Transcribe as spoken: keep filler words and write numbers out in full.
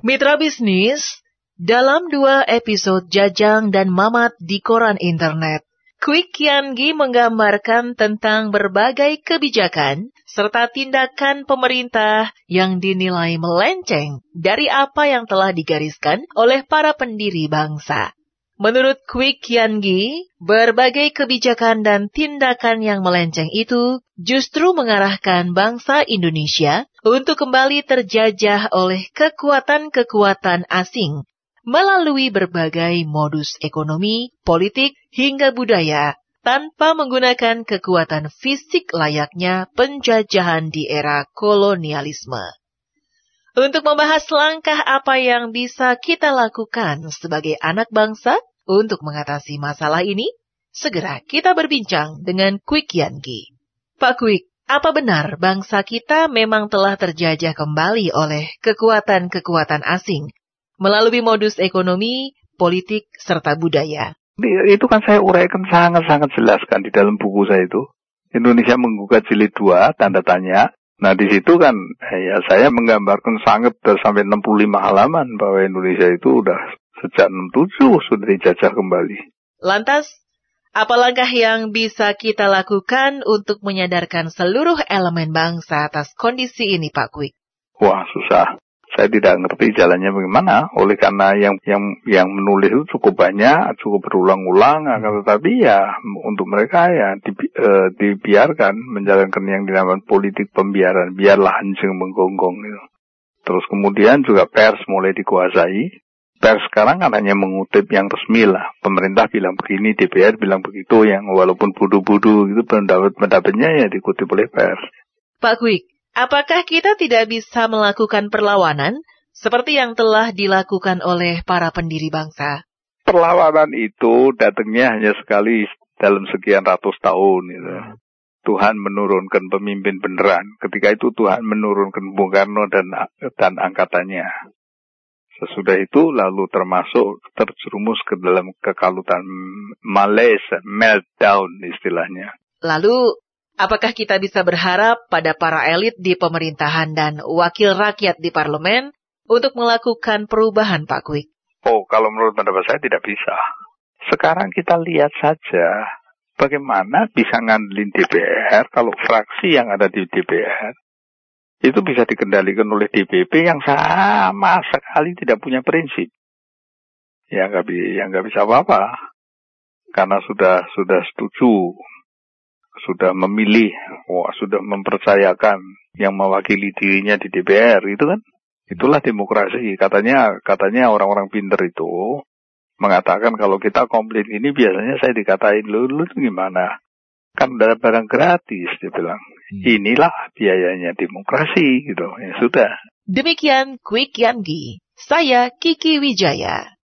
Mitra bisnis, dalam dua episode Jajang dan Mamat di Koran Internet, Kwik Kian Gi menggambarkan tentang berbagai kebijakan serta tindakan pemerintah yang dinilai melenceng dari apa yang telah digariskan oleh para pendiri bangsa. Menurut Kwik Kian Gi, berbagai kebijakan dan tindakan yang melenceng itu justru mengarahkan bangsa Indonesia untuk kembali terjajah oleh kekuatan-kekuatan asing melalui berbagai modus ekonomi, politik, hingga budaya, tanpa menggunakan kekuatan fisik layaknya penjajahan di era kolonialisme. Untuk membahas langkah apa yang bisa kita lakukan sebagai anak bangsa untuk mengatasi masalah ini, segera kita berbincang dengan Kwik Kian Gi. Pak Kwik, apa benar bangsa kita memang telah terjajah kembali oleh kekuatan-kekuatan asing melalui modus ekonomi, politik, serta budaya? Itu kan saya uraikan sangat-sangat jelas kan di dalam buku saya itu. Indonesia menggugat jilid dua, tanda tanya. Nah di situ kan ya saya menggambarkan sangat sampai enam puluh lima halaman bahwa Indonesia itu udah sejak enam puluh tujuh sudah dijajah kembali. Lantas, apa langkah yang bisa kita lakukan untuk menyadarkan seluruh elemen bangsa atas kondisi ini, Pak Kwik? Wah, susah. Saya tidak ngerti jalannya bagaimana. Oleh karena yang yang yang menulis itu cukup banyak, cukup berulang-ulang, akan tetapi ya untuk mereka ya di, e, dibiarkan menjalankan yang dinamakan politik pembiaran, biarlah anjing menggonggong gitu. Terus kemudian juga pers mulai dikuasai. Pers sekarang kan hanya mengutip yang resmi lah. Pemerintah bilang begini, D P R bilang begitu, yang walaupun bodoh-bodoh gitu pendapat-pendapatnya ya dikutip oleh pers. Pak Kwik, apakah kita tidak bisa melakukan perlawanan seperti yang telah dilakukan oleh para pendiri bangsa? Perlawanan itu datangnya hanya sekali dalam sekian ratus tahun gitu. Tuhan menurunkan pemimpin beneran. Ketika itu Tuhan menurunkan Bung Karno dan dan angkatannya. Sesudah itu lalu termasuk terjerumus ke dalam kekalutan malaise, meltdown istilahnya. Lalu, apakah kita bisa berharap pada para elit di pemerintahan dan wakil rakyat di parlemen untuk melakukan perubahan, Pak Kwik? Oh, kalau menurut pendapat saya tidak bisa. Sekarang kita lihat saja bagaimana bisa ngandelin D P R kalau fraksi yang ada di D P R itu bisa dikendalikan oleh D P P yang sama sekali tidak punya prinsip. Ya nggak ya nggak bisa apa-apa. Karena sudah sudah setuju, sudah memilih, wah, sudah mempercayakan yang mewakili dirinya di D P R itu kan. Itulah demokrasi. Katanya katanya orang-orang pinter itu mengatakan kalau kita komplain ini biasanya saya dikatain, lu lu itu gimana? Kan udah barang gratis, dia bilang. Inilah biayanya demokrasi, gitu. Ya sudah. Demikian Kwik Kian Gi. Saya Kiki Wijaya.